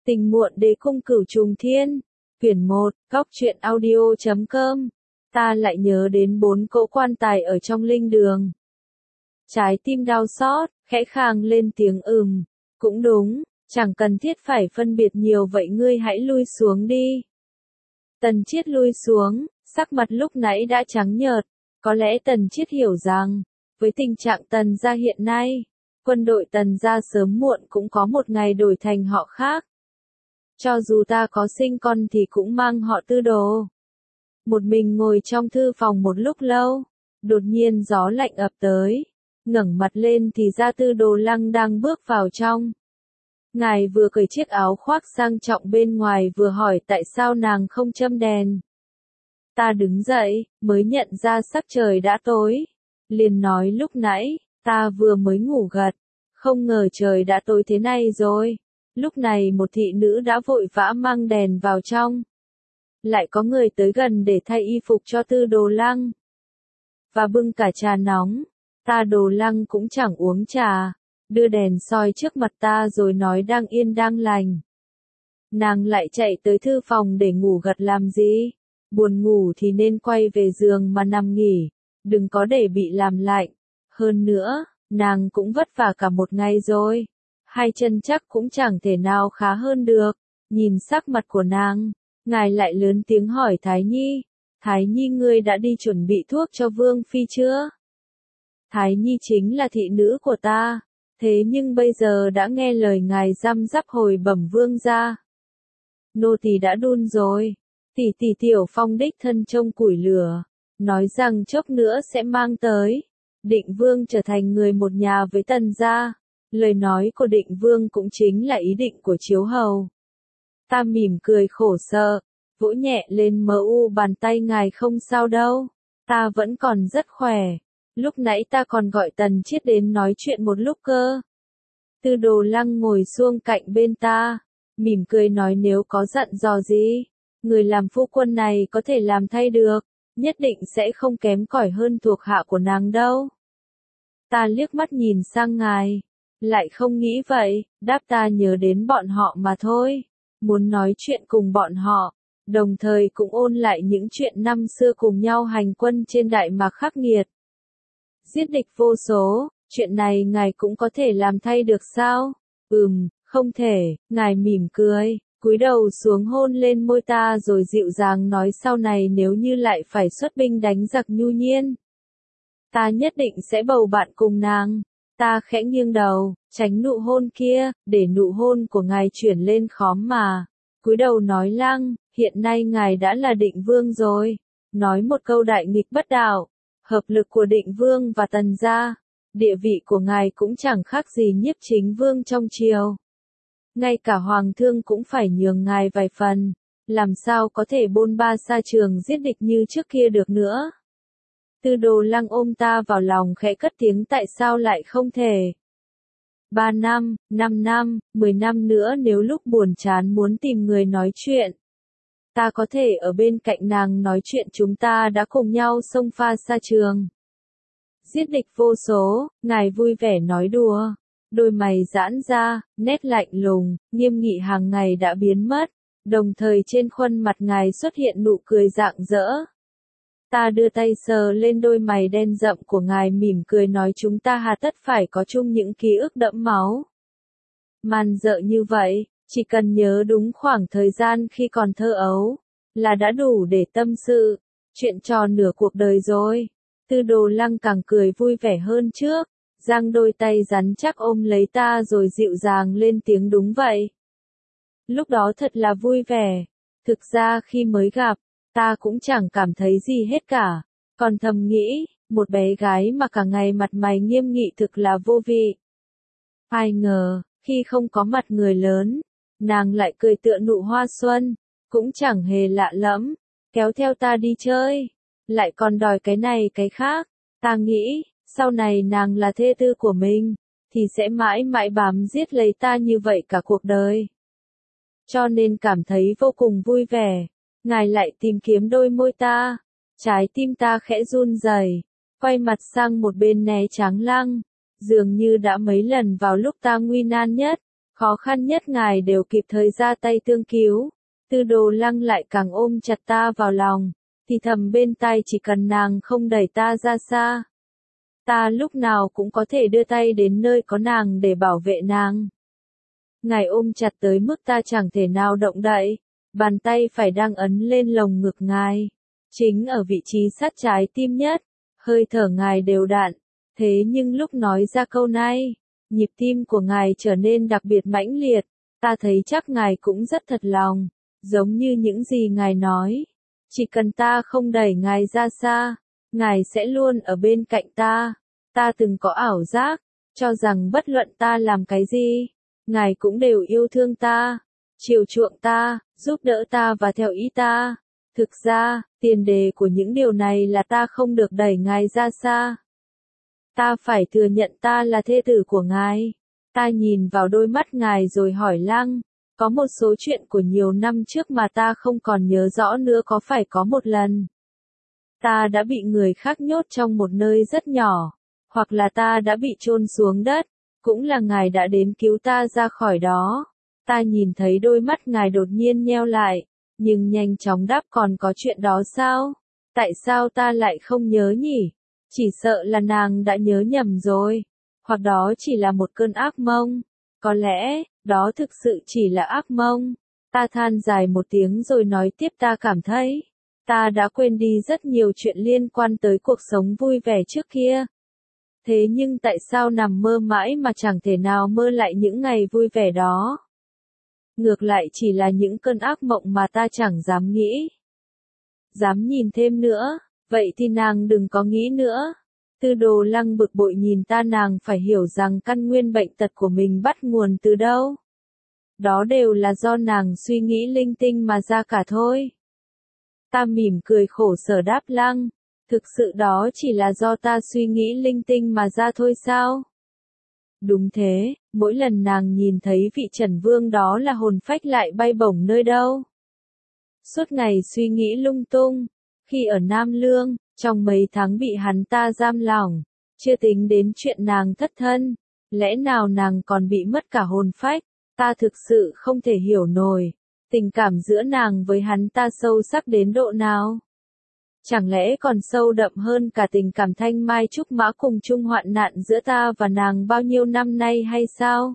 Tình muộn đế cung cửu trùng thiên. Quyển 1, Góc truyện audio.com. Ta lại nhớ đến 4 cỗ quan tài ở trong linh đường. Trái tim đau xót, khẽ khàng lên tiếng cũng đúng, chẳng cần thiết phải phân biệt nhiều vậy ngươi hãy lui xuống đi. Tần Chiết lui xuống, sắc mặt lúc nãy đã trắng nhợt, có lẽ Tần Chiết hiểu rằng, với tình trạng Tần gia hiện nay, quân đội Tần gia sớm muộn cũng có một ngày đổi thành họ khác. Cho dù ta có sinh con thì cũng mang họ Tư Đồ. Một mình ngồi trong thư phòng một lúc lâu, đột nhiên gió lạnh ập tới, ngẩng mặt lên thì ra Tư Đồ Lăng đang bước vào trong. Ngài vừa cởi chiếc áo khoác sang trọng bên ngoài vừa hỏi tại sao nàng không châm đèn. Ta đứng dậy, mới nhận ra sắc trời đã tối. Liền nói lúc nãy, ta vừa mới ngủ gật, không ngờ trời đã tối thế này rồi. Lúc này một thị nữ đã vội vã mang đèn vào trong. Lại có người tới gần để thay y phục cho Tư Đồ Lăng. Và bưng cả trà nóng. Ta Đồ Lăng cũng chẳng uống trà. Đưa đèn soi trước mặt ta rồi nói đang yên đang lành. Nàng lại chạy tới thư phòng để ngủ gật làm gì? Buồn ngủ thì nên quay về giường mà nằm nghỉ. Đừng có để bị làm lạnh. Hơn nữa, nàng cũng vất vả cả một ngày rồi. Hai chân chắc cũng chẳng thể nào khá hơn được. Nhìn sắc mặt của nàng, ngài lại lớn tiếng hỏi Thái Nhi. Thái Nhi ngươi đã đi chuẩn bị thuốc cho Vương Phi chưa? Thái Nhi chính là thị nữ của ta. Thế nhưng bây giờ đã nghe lời ngài răm rắp hồi bẩm vương gia. Nô tỳ đã đun rồi. Tỷ tỷ Tiểu Phong đích thân trông củi lửa. Nói rằng chốc nữa sẽ mang tới. Định Vương trở thành người một nhà với Tần gia. Lời nói của Định Vương cũng chính là ý định của Chiếu Hầu. Ta mỉm cười khổ sở, vỗ nhẹ lên bàn tay ngài không sao đâu. Ta vẫn còn rất khỏe. Lúc nãy ta còn gọi Tần Chiết đến nói chuyện một lúc cơ. Tư Đồ Lăng ngồi xuông cạnh bên ta, mỉm cười nói nếu có dặn dò gì, người làm phu quân này có thể làm thay được, nhất định sẽ không kém cỏi hơn thuộc hạ của nàng đâu. Ta liếc mắt nhìn sang ngài, lại không nghĩ vậy, đáp ta nhớ đến bọn họ mà thôi, muốn nói chuyện cùng bọn họ, đồng thời cũng ôn lại những chuyện năm xưa cùng nhau hành quân trên Đại Mạc khắc nghiệt. Giết địch vô số, chuyện này ngài cũng có thể làm thay được sao? Không thể, ngài mỉm cười, cúi đầu xuống hôn lên môi ta rồi dịu dàng nói sau này nếu như lại phải xuất binh đánh giặc Nhu Nhiên. Ta nhất định sẽ bầu bạn cùng nàng. Ta khẽ nghiêng đầu, tránh nụ hôn kia, để nụ hôn của ngài chuyển lên khóm mà. Cúi đầu nói Lăng, hiện nay ngài đã là Định Vương rồi. Nói một câu đại nghịch bất đạo. Hợp lực của Định Vương và Tần gia, địa vị của ngài cũng chẳng khác gì Nhiếp Chính Vương trong triều. Ngay cả Hoàng thương cũng phải nhường ngài vài phần, làm sao có thể bôn ba xa trường giết địch như trước kia được nữa. Tư Đồ Lăng ôm ta vào lòng khẽ cất tiếng tại sao lại không thể. 3 năm, 5 năm, 10 năm nữa nếu lúc buồn chán muốn tìm người nói chuyện. Ta có thể ở bên cạnh nàng nói chuyện chúng ta đã cùng nhau xông pha xa trường. Giết địch vô số, ngài vui vẻ nói đùa. Đôi mày giãn ra, nét lạnh lùng, nghiêm nghị hàng ngày đã biến mất. Đồng thời trên khuôn mặt ngài xuất hiện nụ cười rạng rỡ. Ta đưa tay sờ lên đôi mày đen rậm của ngài mỉm cười nói chúng ta hà tất phải có chung những ký ức đẫm máu. Man dợ như vậy. Chỉ cần nhớ đúng khoảng thời gian khi còn thơ ấu, là đã đủ để tâm sự, chuyện trò nửa cuộc đời rồi. Tư Đồ Lăng càng cười vui vẻ hơn trước, giang đôi tay rắn chắc ôm lấy ta rồi dịu dàng lên tiếng đúng vậy. Lúc đó thật là vui vẻ, thực ra khi mới gặp, ta cũng chẳng cảm thấy gì hết cả, còn thầm nghĩ, một bé gái mà cả ngày mặt mày nghiêm nghị thực là vô vị. Ai ngờ, khi không có mặt người lớn, nàng lại cười tựa nụ hoa xuân, cũng chẳng hề lạ lẫm, kéo theo ta đi chơi, lại còn đòi cái này cái khác. Ta nghĩ, sau này nàng là thê tư của mình, thì sẽ mãi mãi bám giết lấy ta như vậy cả cuộc đời. Cho nên cảm thấy vô cùng vui vẻ, ngài lại tìm kiếm đôi môi ta, trái tim ta khẽ run rẩy, quay mặt sang một bên né tránh Lăng, dường như đã mấy lần vào lúc ta nguy nan nhất. Khó khăn nhất ngài đều kịp thời ra tay tương cứu. Tư Đồ Lăng lại càng ôm chặt ta vào lòng, thì thầm bên tai chỉ cần nàng không đẩy ta ra xa. Ta lúc nào cũng có thể đưa tay đến nơi có nàng để bảo vệ nàng. Ngài ôm chặt tới mức ta chẳng thể nào động đậy, bàn tay phải đang ấn lên lồng ngực ngài, chính ở vị trí sát trái tim nhất, hơi thở ngài đều đặn, thế nhưng lúc nói ra câu này, nhịp tim của ngài trở nên đặc biệt mãnh liệt, ta thấy chắc ngài cũng rất thật lòng, giống như những gì ngài nói, chỉ cần ta không đẩy ngài ra xa, ngài sẽ luôn ở bên cạnh ta. Ta từng có ảo giác, cho rằng bất luận ta làm cái gì, ngài cũng đều yêu thương ta, chiều chuộng ta, giúp đỡ ta và theo ý ta. Thực ra, tiền đề của những điều này là ta không được đẩy ngài ra xa. Ta phải thừa nhận ta là thê tử của ngài. Ta nhìn vào đôi mắt ngài rồi hỏi Lăng, có một số chuyện của nhiều năm trước mà ta không còn nhớ rõ nữa, có phải có một lần ta đã bị người khác nhốt trong một nơi rất nhỏ, hoặc là ta đã bị chôn xuống đất, cũng là ngài đã đến cứu ta ra khỏi đó. Ta nhìn thấy đôi mắt ngài đột nhiên nheo lại, nhưng nhanh chóng đáp, còn có chuyện đó sao? Tại sao ta lại không nhớ nhỉ? Chỉ sợ là nàng đã nhớ nhầm rồi, hoặc đó chỉ là một cơn ác mộng. Có lẽ, đó thực sự chỉ là ác mộng. Ta than dài một tiếng rồi nói tiếp, ta cảm thấy ta đã quên đi rất nhiều chuyện liên quan tới cuộc sống vui vẻ trước kia. Thế nhưng tại sao nằm mơ mãi mà chẳng thể nào mơ lại những ngày vui vẻ đó? Ngược lại chỉ là những cơn ác mộng mà ta chẳng dám nghĩ. Dám nhìn thêm nữa, vậy thì nàng đừng có nghĩ nữa. Tư Đồ Lăng bực bội nhìn ta, nàng phải hiểu rằng căn nguyên bệnh tật của mình bắt nguồn từ đâu. Đó đều là do nàng suy nghĩ linh tinh mà ra cả thôi. Ta mỉm cười khổ sở đáp Lăng, thực sự đó chỉ là do ta suy nghĩ linh tinh mà ra thôi sao? Đúng thế, mỗi lần nàng nhìn thấy vị Trần Vương đó là hồn phách lại bay bổng nơi đâu. Suốt ngày suy nghĩ lung tung, khi ở Nam Lương, trong mấy tháng bị hắn ta giam lỏng, chưa tính đến chuyện nàng thất thân, lẽ nào nàng còn bị mất cả hồn phách, ta thực sự không thể hiểu nổi, tình cảm giữa nàng với hắn ta sâu sắc đến độ nào. Chẳng lẽ còn sâu đậm hơn cả tình cảm thanh mai trúc mã cùng chung hoạn nạn giữa ta và nàng bao nhiêu năm nay hay sao?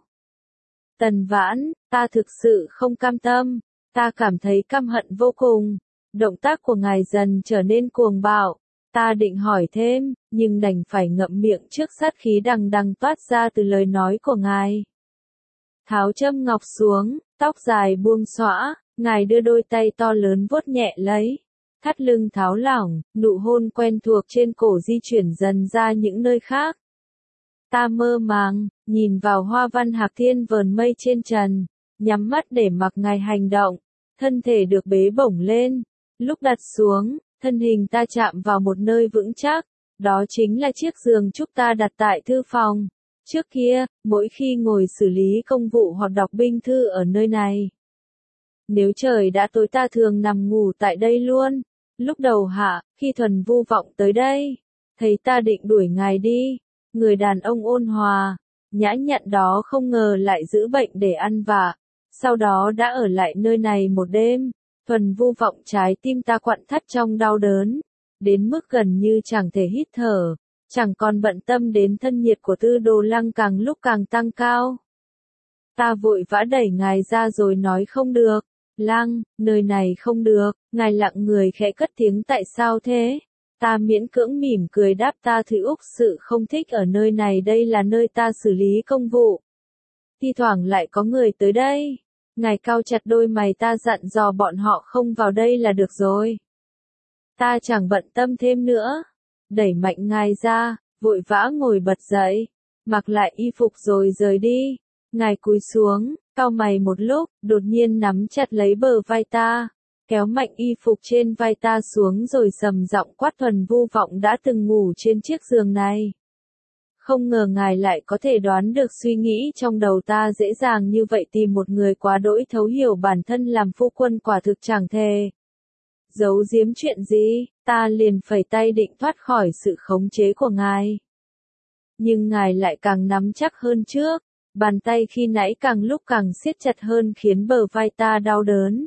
Tần Vãn, ta thực sự không cam tâm, ta cảm thấy căm hận vô cùng. Động tác của ngài dần trở nên cuồng bạo, ta định hỏi thêm, nhưng đành phải ngậm miệng trước sát khí đằng đằng toát ra từ lời nói của ngài. Tháo châm ngọc xuống, tóc dài buông xõa, ngài đưa đôi tay to lớn vuốt nhẹ lấy. Thắt lưng tháo lỏng, nụ hôn quen thuộc trên cổ di chuyển dần ra những nơi khác. Ta mơ màng, nhìn vào hoa văn hạc thiên vờn mây trên trần, nhắm mắt để mặc ngài hành động, thân thể được bế bổng lên. Lúc đặt xuống, thân hình ta chạm vào một nơi vững chắc, đó chính là chiếc giường trúc ta đặt tại thư phòng. Trước kia, mỗi khi ngồi xử lý công vụ hoặc đọc binh thư ở nơi này, nếu trời đã tối ta thường nằm ngủ tại đây luôn. Lúc đầu hạ, khi Thuần Vu Vọng tới đây, thấy ta định đuổi ngài đi, người đàn ông ôn hòa, nhã nhặn đó không ngờ lại giữ bệnh để ăn vạ, sau đó đã ở lại nơi này một đêm. Thuần Vu Vọng trái tim ta quặn thắt trong đau đớn, đến mức gần như chẳng thể hít thở, chẳng còn bận tâm đến thân nhiệt của Tư Đồ Lăng càng lúc càng tăng cao. Ta vội vã đẩy ngài ra rồi nói, không được, Lăng, nơi này không được. Ngài lặng người khẽ cất tiếng, tại sao thế? Ta miễn cưỡng mỉm cười đáp, ta thực sự không thích ở nơi này, đây là nơi ta xử lý công vụ. Thi thoảng lại có người tới đây. Ngài cau chặt đôi mày, ta dặn dò bọn họ không vào đây là được rồi. Ta chẳng bận tâm thêm nữa. Đẩy mạnh ngài ra, vội vã ngồi bật dậy, mặc lại y phục rồi rời đi. Ngài cúi xuống, cau mày một lúc, đột nhiên nắm chặt lấy bờ vai ta, kéo mạnh y phục trên vai ta xuống rồi sầm giọng quát, Thuần Vu Vọng đã từng ngủ trên chiếc giường này. Không ngờ ngài lại có thể đoán được suy nghĩ trong đầu ta dễ dàng như vậy, tìm một người quá đỗi thấu hiểu bản thân làm phu quân quả thực chẳng thề giấu giếm chuyện gì. Ta liền phẩy tay định thoát khỏi sự khống chế của ngài. Nhưng ngài lại càng nắm chắc hơn trước, Bàn tay khi nãy càng lúc càng siết chặt hơn khiến bờ vai ta đau đớn.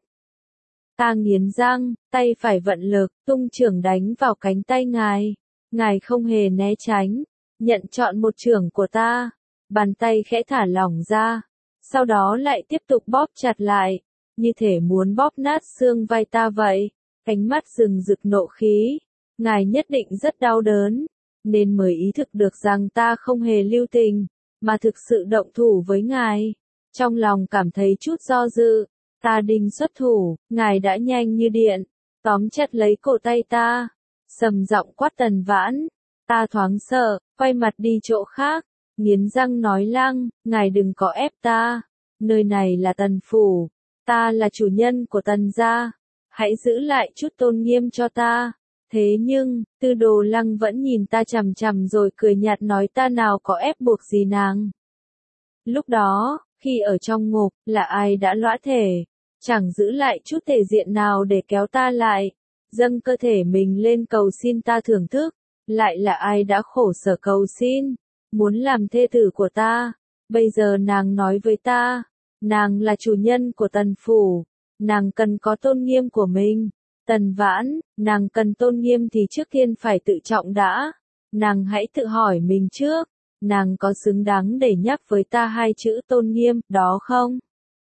Ta nghiến răng, tay phải vận lực, tung chưởng đánh vào cánh tay ngài. Ngài không hề né tránh, nhận trọn một chưởng của ta. Bàn tay khẽ thả lỏng ra, sau đó lại tiếp tục bóp chặt lại, như thể muốn bóp nát xương vai ta vậy. Cánh mắt rừng rực nộ khí, ngài nhất định rất đau đớn, nên mới ý thức được rằng ta không hề lưu tình, mà thực sự động thủ với ngài. Trong lòng cảm thấy chút do dự, ta định xuất thủ, ngài đã nhanh như điện, tóm chặt lấy cổ tay ta, sầm giọng quát Tần Vãn. Ta thoáng sợ, quay mặt đi chỗ khác, nghiến răng nói Lăng, ngài đừng có ép ta, nơi này là Tần phủ, ta là chủ nhân của Tần gia, hãy giữ lại chút tôn nghiêm cho ta. Thế nhưng, Tư Đồ Lăng vẫn nhìn ta chằm chằm rồi cười nhạt nói ta nào có ép buộc gì nàng. Lúc đó, khi ở trong ngục, là ai đã lõa thể, chẳng giữ lại chút thể diện nào để kéo ta lại, dâng cơ thể mình lên cầu xin ta thưởng thức, lại là ai đã khổ sở cầu xin, muốn làm thê tử của ta. Bây giờ nàng nói với ta, nàng là chủ nhân của Tần phủ, nàng cần có tôn nghiêm của mình. Tần Vãn, nàng cần tôn nghiêm thì trước tiên phải tự trọng đã. Nàng hãy tự hỏi mình trước, nàng có xứng đáng để nhắc với ta hai chữ tôn nghiêm, đó không?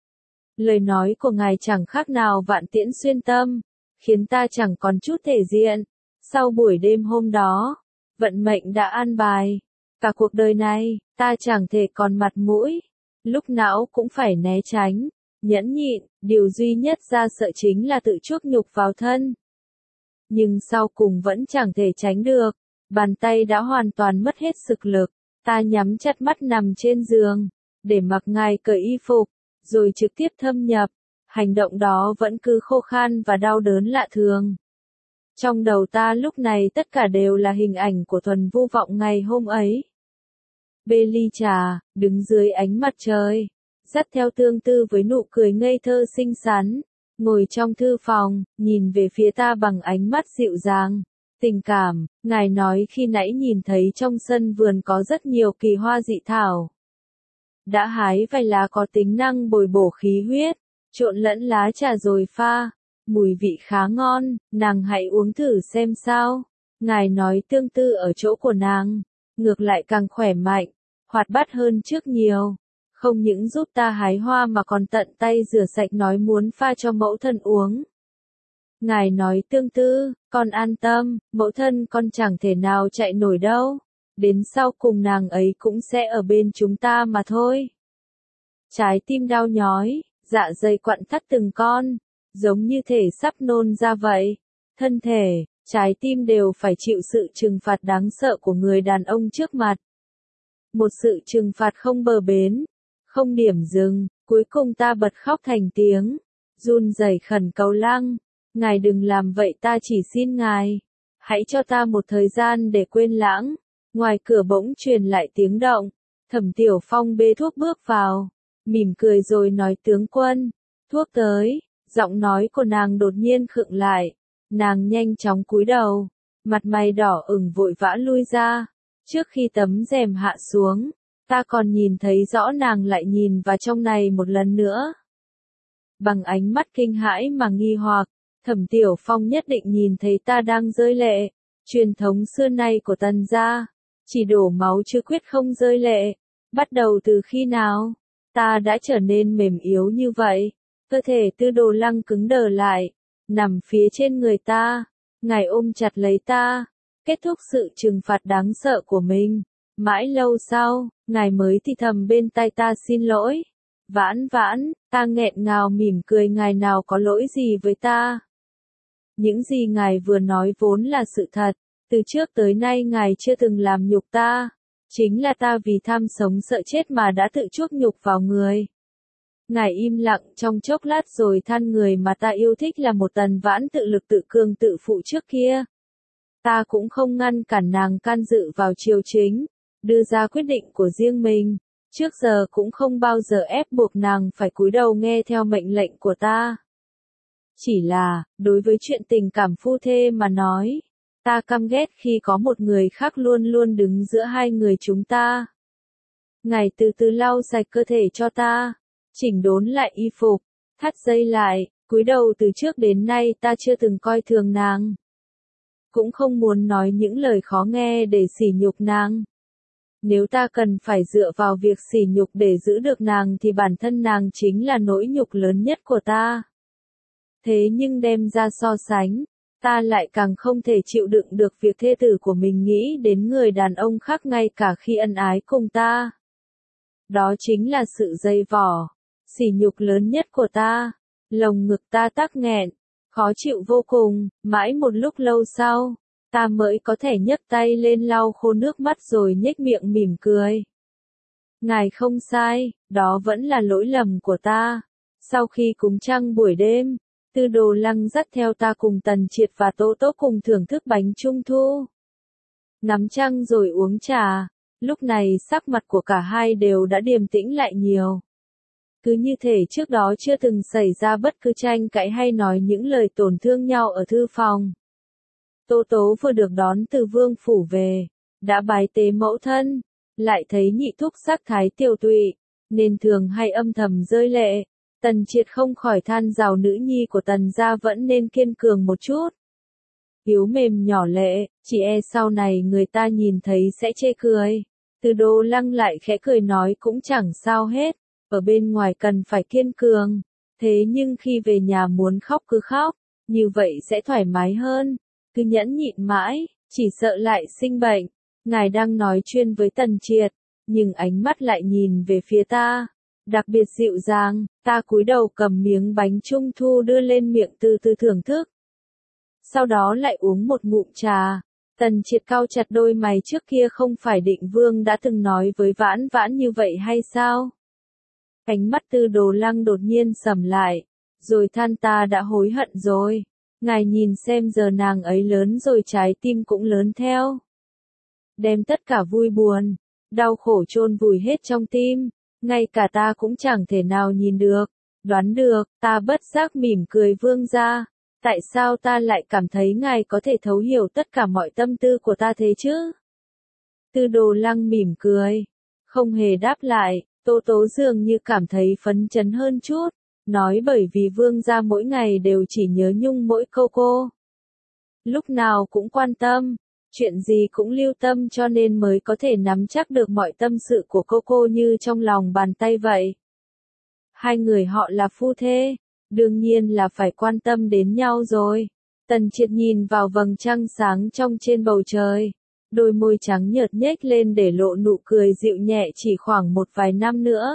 Lời nói của ngài chẳng khác nào vạn tiễn xuyên tâm, khiến ta chẳng còn chút thể diện. Sau buổi đêm hôm đó, vận mệnh đã an bài. Cả cuộc đời này, ta chẳng thể còn mặt mũi. Lúc nào cũng phải né tránh, nhẫn nhịn, điều duy nhất ra sợ chính là tự chuốc nhục vào thân. Nhưng sau cùng vẫn chẳng thể tránh được, bàn tay đã hoàn toàn mất hết sức lực, ta nhắm chặt mắt nằm trên giường, để mặc ngài cởi y phục, rồi trực tiếp thâm nhập, hành động đó vẫn cứ khô khan và đau đớn lạ thường. Trong đầu ta lúc này tất cả đều là hình ảnh của Thuần Vu Vọng ngày hôm ấy. Bê ly trà, đứng dưới ánh mặt trời, dắt theo Tương Tư với nụ cười ngây thơ xinh xắn, ngồi trong thư phòng, nhìn về phía ta bằng ánh mắt dịu dàng, tình cảm. Ngài nói khi nãy nhìn thấy trong sân vườn có rất nhiều kỳ hoa dị thảo. Đã hái vài lá có tính năng bồi bổ khí huyết, trộn lẫn lá trà rồi pha, mùi vị khá ngon, nàng hãy uống thử xem sao. Ngài nói Tương Tư ở chỗ của nàng, ngược lại càng khỏe mạnh, hoạt bát hơn trước nhiều. Không những giúp ta hái hoa mà còn tận tay rửa sạch nói muốn pha cho mẫu thân uống. Ngài nói Tương Tư, con an tâm, mẫu thân con chẳng thể nào chạy nổi đâu. Đến sau cùng nàng ấy cũng sẽ ở bên chúng ta mà thôi. Trái tim đau nhói, dạ dày quặn thắt từng con, giống như thể sắp nôn ra vậy. Thân thể, trái tim đều phải chịu sự trừng phạt đáng sợ của người đàn ông trước mặt. Một sự trừng phạt không bờ bến, không điểm dừng, cuối cùng ta bật khóc thành tiếng, run rẩy khẩn cầu Lăng, ngài đừng làm vậy ta chỉ xin ngài, hãy cho ta một thời gian để quên lãng. Ngoài cửa bỗng truyền lại tiếng động, Thẩm Tiểu Phong bê thuốc bước vào, mỉm cười rồi nói tướng quân, thuốc tới. Giọng nói của nàng đột nhiên khựng lại, nàng nhanh chóng cúi đầu, mặt mày đỏ ửng vội vã lui ra. Trước khi tấm rèm hạ xuống, ta còn nhìn thấy rõ nàng lại nhìn vào trong này một lần nữa. Bằng ánh mắt kinh hãi mà nghi hoặc, Thẩm Tiểu Phong nhất định nhìn thấy ta đang rơi lệ. Truyền thống xưa nay của Tần gia, chỉ đổ máu chứ quyết không rơi lệ. Bắt đầu từ khi nào, ta đã trở nên mềm yếu như vậy? Cơ thể Tư Đồ Lăng cứng đờ lại, nằm phía trên người ta. Ngài ôm chặt lấy ta, kết thúc sự trừng phạt đáng sợ của mình. Mãi lâu sau, ngài mới thì thầm bên tai ta xin lỗi. Vãn Vãn, ta nghẹn ngào mỉm cười, ngài nào có lỗi gì với ta. Những gì ngài vừa nói vốn là sự thật, từ trước tới nay ngài chưa từng làm nhục ta. Chính là ta vì tham sống sợ chết mà đã tự chuốc nhục vào người. Ngài im lặng trong chốc lát rồi than người mà ta yêu thích là một Tần Vãn tự lực tự cường tự phụ trước kia. Ta cũng không ngăn cản nàng can dự vào triều chính, đưa ra quyết định của riêng mình, trước giờ cũng không bao giờ ép buộc nàng phải cúi đầu nghe theo mệnh lệnh của ta. Chỉ là, đối với chuyện tình cảm phu thê mà nói, ta căm ghét khi có một người khác luôn luôn đứng giữa hai người chúng ta. Ngài từ từ lau sạch cơ thể cho ta, chỉnh đốn lại y phục, thắt dây lại, cúi đầu từ trước đến nay ta chưa từng coi thường nàng. Cũng không muốn nói những lời khó nghe để sỉ nhục nàng. Nếu ta cần phải dựa vào việc sỉ nhục để giữ được nàng thì bản thân nàng chính là nỗi nhục lớn nhất của ta. Thế nhưng đem ra so sánh, ta lại càng không thể chịu đựng được việc thê tử của mình nghĩ đến người đàn ông khác ngay cả khi ân ái cùng ta. Đó chính là sự dây vò, sỉ nhục lớn nhất của ta. Lồng ngực ta tắc nghẹn, khó chịu vô cùng, mãi một lúc lâu sau, ta mới có thể nhấc tay lên lau khô nước mắt rồi nhếch miệng mỉm cười. Ngài không sai, đó vẫn là lỗi lầm của ta. Sau khi cúng trăng buổi đêm, Tư Đồ Lăng dắt theo ta cùng Tần Triệt và Tố Tố cùng thưởng thức bánh trung thu. Ngắm trăng rồi uống trà, lúc này sắc mặt của cả hai đều đã điềm tĩnh lại nhiều. Cứ như thể trước đó chưa từng xảy ra bất cứ tranh cãi hay nói những lời tổn thương nhau ở thư phòng. Tố Tố vừa được đón từ vương phủ về, đã bái tế mẫu thân, lại thấy nhị thúc sắc thái tiều tụy, nên thường hay âm thầm rơi lệ. Tần Triệt không khỏi than giàu nữ nhi của Tần gia vẫn nên kiên cường một chút. Yếu mềm nhỏ lệ, chỉ e sau này người ta nhìn thấy sẽ chê cười. Từ Đồ Lăng lại khẽ cười nói cũng chẳng sao hết, ở bên ngoài cần phải kiên cường, thế nhưng khi về nhà muốn khóc cứ khóc, như vậy sẽ thoải mái hơn, cứ nhẫn nhịn mãi, chỉ sợ lại sinh bệnh. Ngài đang nói chuyện với Tần Triệt, nhưng ánh mắt lại nhìn về phía ta, đặc biệt dịu dàng. Ta cúi đầu cầm miếng bánh trung thu đưa lên miệng từ từ thưởng thức. Sau đó lại uống một ngụm trà. Tần Triệt cau chặt đôi mày, trước kia không phải Định Vương đã từng nói với Vãn Vãn như vậy hay sao? Ánh mắt Tư Đồ Lăng đột nhiên sầm lại, rồi than ta đã hối hận rồi. Ngài nhìn xem giờ nàng ấy lớn rồi trái tim cũng lớn theo. Đem tất cả vui buồn, đau khổ chôn vùi hết trong tim, ngay cả ta cũng chẳng thể nào nhìn được, đoán được. Ta bất giác mỉm cười, vương gia, tại sao ta lại cảm thấy ngài có thể thấu hiểu tất cả mọi tâm tư của ta thế chứ? Tư Đồ Lăng mỉm cười, không hề đáp lại. Tố Tố dường như cảm thấy phấn chấn hơn chút, nói bởi vì vương gia mỗi ngày đều chỉ nhớ nhung mỗi câu cô. Lúc nào cũng quan tâm, chuyện gì cũng lưu tâm cho nên mới có thể nắm chắc được mọi tâm sự của cô như trong lòng bàn tay vậy. Hai người họ là phu thê, đương nhiên là phải quan tâm đến nhau rồi. Tần Triệt nhìn vào vầng trăng sáng trong trên bầu trời. Đôi môi trắng nhợt nhếch lên để lộ nụ cười dịu nhẹ, chỉ khoảng một vài năm nữa.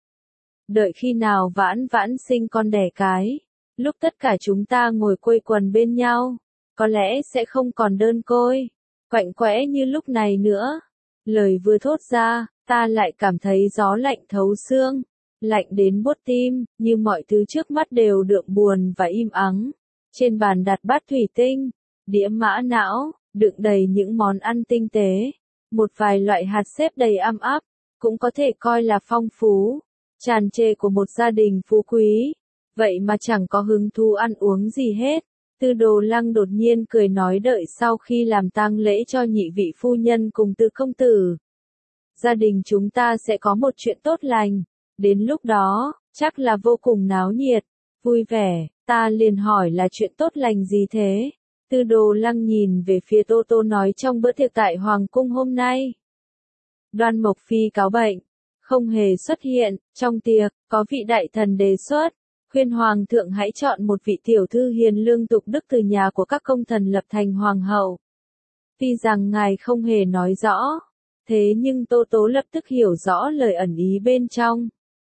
Đợi khi nào Vãn Vãn sinh con đẻ cái, lúc tất cả chúng ta ngồi quây quần bên nhau, có lẽ sẽ không còn đơn côi, quạnh quẽ như lúc này nữa. Lời vừa thốt ra, ta lại cảm thấy gió lạnh thấu xương, lạnh đến buốt tim, như mọi thứ trước mắt đều đượm buồn và im ắng. Trên bàn đặt bát thủy tinh, đĩa mã não, đựng đầy những món ăn tinh tế, một vài loại hạt xếp đầy am áp, cũng có thể coi là phong phú, tràn trề của một gia đình phú quý. Vậy mà chẳng có hứng thú ăn uống gì hết. Tư Đồ Lăng đột nhiên cười nói, đợi sau khi làm tang lễ cho nhị vị phu nhân cùng Tư công tử, gia đình chúng ta sẽ có một chuyện tốt lành, đến lúc đó, chắc là vô cùng náo nhiệt, vui vẻ. Ta liền hỏi là chuyện tốt lành gì thế? Tư Đồ Lăng nhìn về phía Tô Tô nói, trong bữa tiệc tại Hoàng cung hôm nay, Đoan Mộc Phi cáo bệnh, không hề xuất hiện. Trong tiệc, có vị đại thần đề xuất, khuyên Hoàng thượng hãy chọn một vị tiểu thư hiền lương tục đức từ nhà của các công thần lập thành Hoàng hậu. Tuy rằng ngài không hề nói rõ, thế nhưng Tô Tố lập tức hiểu rõ lời ẩn ý bên trong.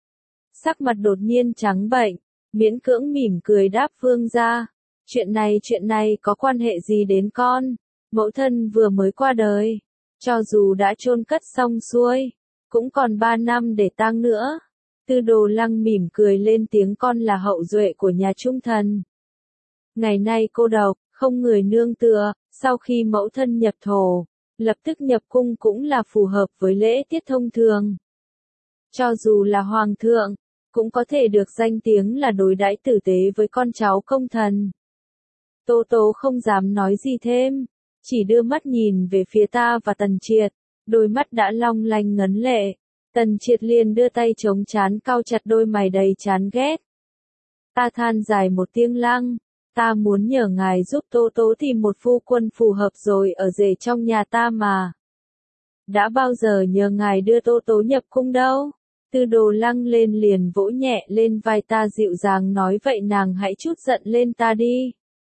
Sắc mặt đột nhiên trắng bệch, miễn cưỡng mỉm cười đáp, vương gia, chuyện này có quan hệ gì đến con? Mẫu thân vừa mới qua đời, cho dù đã chôn cất xong xuôi, cũng còn 3 năm để tang nữa. Tư Đồ Lăng mỉm cười lên tiếng, con là hậu duệ của nhà Trung Thần. Ngày nay cô độc, không người nương tựa, sau khi mẫu thân nhập thổ, lập tức nhập cung cũng là phù hợp với lễ tiết thông thường. Cho dù là hoàng thượng, cũng có thể được danh tiếng là đối đãi tử tế với con cháu công thần. Tô Tố không dám nói gì thêm, chỉ đưa mắt nhìn về phía ta và Tần Triệt, đôi mắt đã long lanh ngấn lệ. Tần Triệt liền đưa tay chống trán cau chặt đôi mày đầy chán ghét. Ta than dài một tiếng lăng, ta muốn nhờ ngài giúp Tố Tố tìm một phu quân phù hợp rồi ở rể trong nhà ta mà. Đã bao giờ nhờ ngài đưa Tố Tố nhập cung đâu? Tư Đồ Lăng lên liền vỗ nhẹ lên vai ta dịu dàng nói vậy nàng hãy chút giận lên ta đi.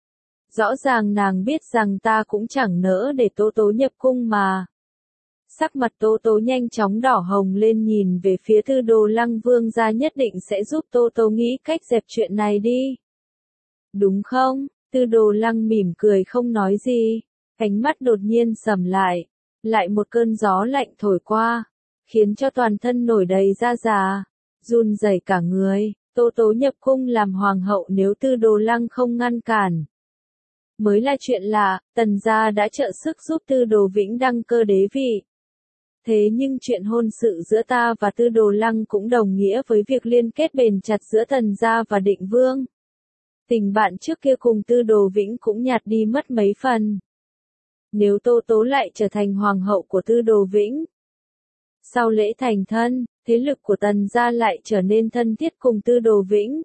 Rõ ràng nàng biết rằng ta cũng chẳng nỡ để Tố Tố nhập cung mà. Sắc mặt Tố Tố nhanh chóng đỏ hồng lên nhìn về phía Tư Đồ Lăng vương gia nhất định sẽ giúp Tố Tố nghĩ cách dẹp chuyện này đi. Đúng không? Tư Đồ Lăng mỉm cười không nói gì. Ánh mắt đột nhiên sầm lại. Lại một cơn gió lạnh thổi qua. Khiến cho toàn thân nổi đầy da gà. Run rẩy cả người. Tố Tố nhập cung làm hoàng hậu nếu Tư Đồ Lăng không ngăn cản. Mới là chuyện lạ, Tần gia đã trợ sức giúp Tư Đồ Vĩnh đăng cơ đế vị. Thế nhưng chuyện hôn sự giữa ta và Tư Đồ Lăng cũng đồng nghĩa với việc liên kết bền chặt giữa Tần gia và Định Vương. Tình bạn trước kia cùng Tư Đồ Vĩnh cũng nhạt đi mất mấy phần. Nếu Tố Tố lại trở thành hoàng hậu của Tư Đồ Vĩnh. Sau lễ thành thân, thế lực của Tần gia lại trở nên thân thiết cùng Tư Đồ Vĩnh.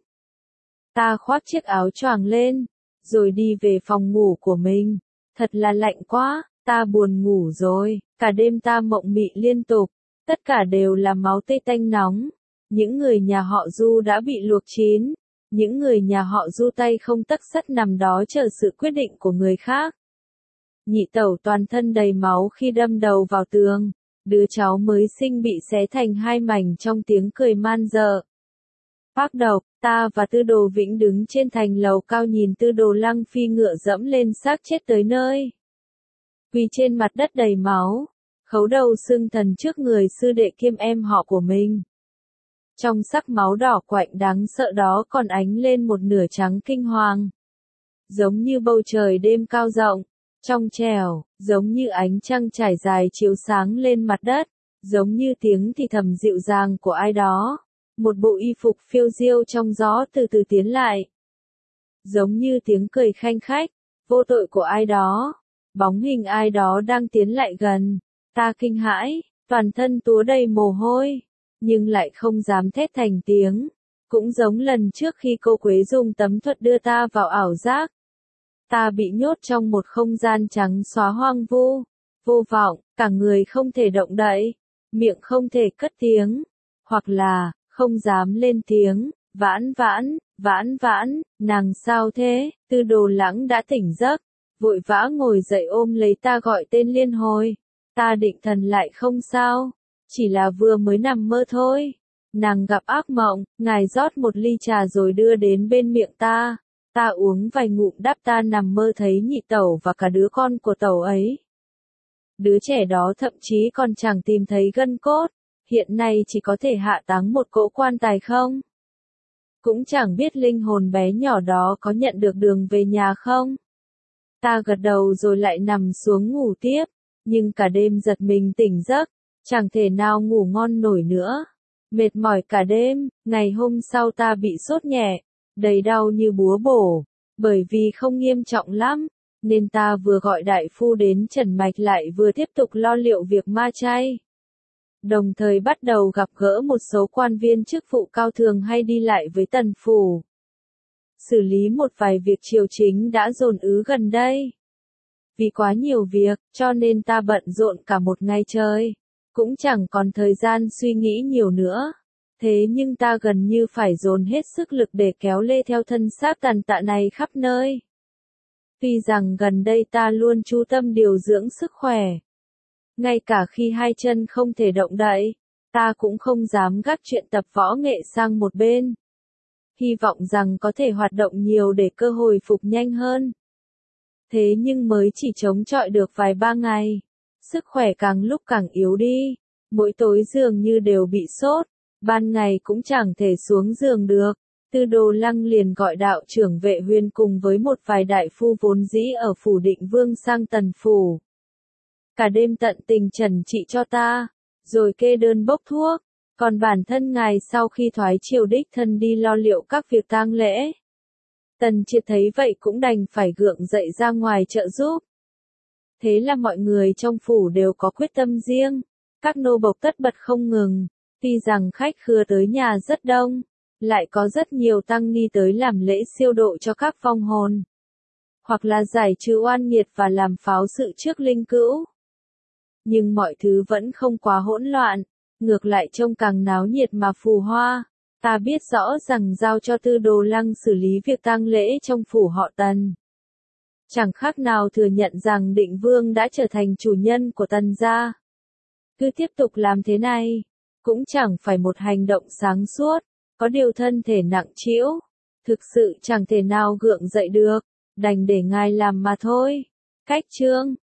Ta khoác chiếc áo choàng lên, rồi đi về phòng ngủ của mình. Thật là lạnh quá, ta buồn ngủ rồi, cả đêm ta mộng mị liên tục, tất cả đều là máu tươi tanh nóng. Những người nhà họ Du đã bị luộc chín, những người nhà họ Du tay không tấc sắt nằm đó chờ sự quyết định của người khác. Nhị tẩu toàn thân đầy máu khi đâm đầu vào tường, đứa cháu mới sinh bị xé thành hai mảnh trong tiếng cười man dợ. Phác độc, ta và Tư Đồ Vĩnh đứng trên thành lầu cao nhìn Tư Đồ Lăng phi ngựa dẫm lên xác chết tới nơi. Quỳ trên mặt đất đầy máu, khấu đầu xương thần trước người sư đệ kiêm em họ của mình. Trong sắc máu đỏ quạnh đáng sợ đó còn ánh lên một nửa trắng kinh hoàng. Giống như bầu trời đêm cao rộng, trong trẻo, giống như ánh trăng trải dài chiếu sáng lên mặt đất, giống như tiếng thì thầm dịu dàng của ai đó. Một bộ y phục phiêu diêu trong gió từ từ tiến lại. Giống như tiếng cười khanh khách, vô tội của ai đó. Bóng hình ai đó đang tiến lại gần. Ta kinh hãi, toàn thân túa đầy mồ hôi, nhưng lại không dám thét thành tiếng. Cũng giống lần trước khi cô Quế dùng tấm thuật đưa ta vào ảo giác. Ta bị nhốt trong một không gian trắng xóa hoang vu, vô vọng, cả người không thể động đậy, miệng không thể cất tiếng, hoặc là không dám lên tiếng. Vãn vãn, vãn vãn, nàng sao thế? Tư Đồ Lãng đã tỉnh giấc, vội vã ngồi dậy ôm lấy ta gọi tên liên hồi. Ta định thần lại không sao, chỉ là vừa mới nằm mơ thôi. Nàng gặp ác mộng, ngài rót một ly trà rồi đưa đến bên miệng ta. Ta uống vài ngụm đáp ta nằm mơ thấy nhị tẩu và cả đứa con của tẩu ấy. Đứa trẻ đó thậm chí còn chẳng tìm thấy gân cốt, hiện nay chỉ có thể hạ táng một cỗ quan tài không? Cũng chẳng biết linh hồn bé nhỏ đó có nhận được đường về nhà không? Ta gật đầu rồi lại nằm xuống ngủ tiếp, nhưng cả đêm giật mình tỉnh giấc, chẳng thể nào ngủ ngon nổi nữa. Mệt mỏi cả đêm, ngày hôm sau ta bị sốt nhẹ, đầy đau như búa bổ, bởi vì không nghiêm trọng lắm, nên ta vừa gọi đại phu đến trần mạch lại vừa tiếp tục lo liệu việc ma chay. Đồng thời bắt đầu gặp gỡ một số quan viên chức vụ cao thường hay đi lại với Tần phủ. Xử lý một vài việc triều chính đã dồn ứ gần đây. Vì quá nhiều việc, cho nên ta bận rộn cả một ngày trời, cũng chẳng còn thời gian suy nghĩ nhiều nữa. Thế nhưng ta gần như phải dồn hết sức lực để kéo lê theo thân xác tàn tạ này khắp nơi. Tuy rằng gần đây ta luôn chú tâm điều dưỡng sức khỏe. Ngay cả khi hai chân không thể động đậy, ta cũng không dám gác chuyện tập võ nghệ sang một bên. Hy vọng rằng có thể hoạt động nhiều để cơ hồi phục nhanh hơn. Thế nhưng mới chỉ chống chọi được vài ba ngày. Sức khỏe càng lúc càng yếu đi. Mỗi tối dường như đều bị sốt. Ban ngày cũng chẳng thể xuống giường được. Tư Đồ Lăng liền gọi đạo trưởng Vệ Huyền cùng với một vài đại phu vốn dĩ ở phủ Định Vương sang Tần phủ. Cả đêm tận tình trần trị cho ta, rồi kê đơn bốc thuốc, còn bản thân ngài sau khi thoái triều đích thân đi lo liệu các việc tang lễ. Tần Triệt thấy vậy cũng đành phải gượng dậy ra ngoài trợ giúp. Thế là mọi người trong phủ đều có quyết tâm riêng, các nô bộc tất bật không ngừng, Tuy rằng khách khứa tới nhà rất đông, lại có rất nhiều tăng ni tới làm lễ siêu độ cho các vong hồn, hoặc là giải trừ oan nghiệt và làm pháo sự trước linh cữu. Nhưng mọi thứ vẫn không quá hỗn loạn, ngược lại trông càng náo nhiệt mà phù hoa. Ta biết rõ rằng giao cho Tư Đồ Lăng xử lý việc tang lễ trong phủ họ Tần, chẳng khác nào thừa nhận rằng Định Vương đã trở thành chủ nhân của Tần gia. Cứ tiếp tục làm thế này, cũng chẳng phải một hành động sáng suốt, có điều thân thể nặng trĩu, thực sự chẳng thể nào gượng dậy được, đành để ngài làm mà thôi. Cách chương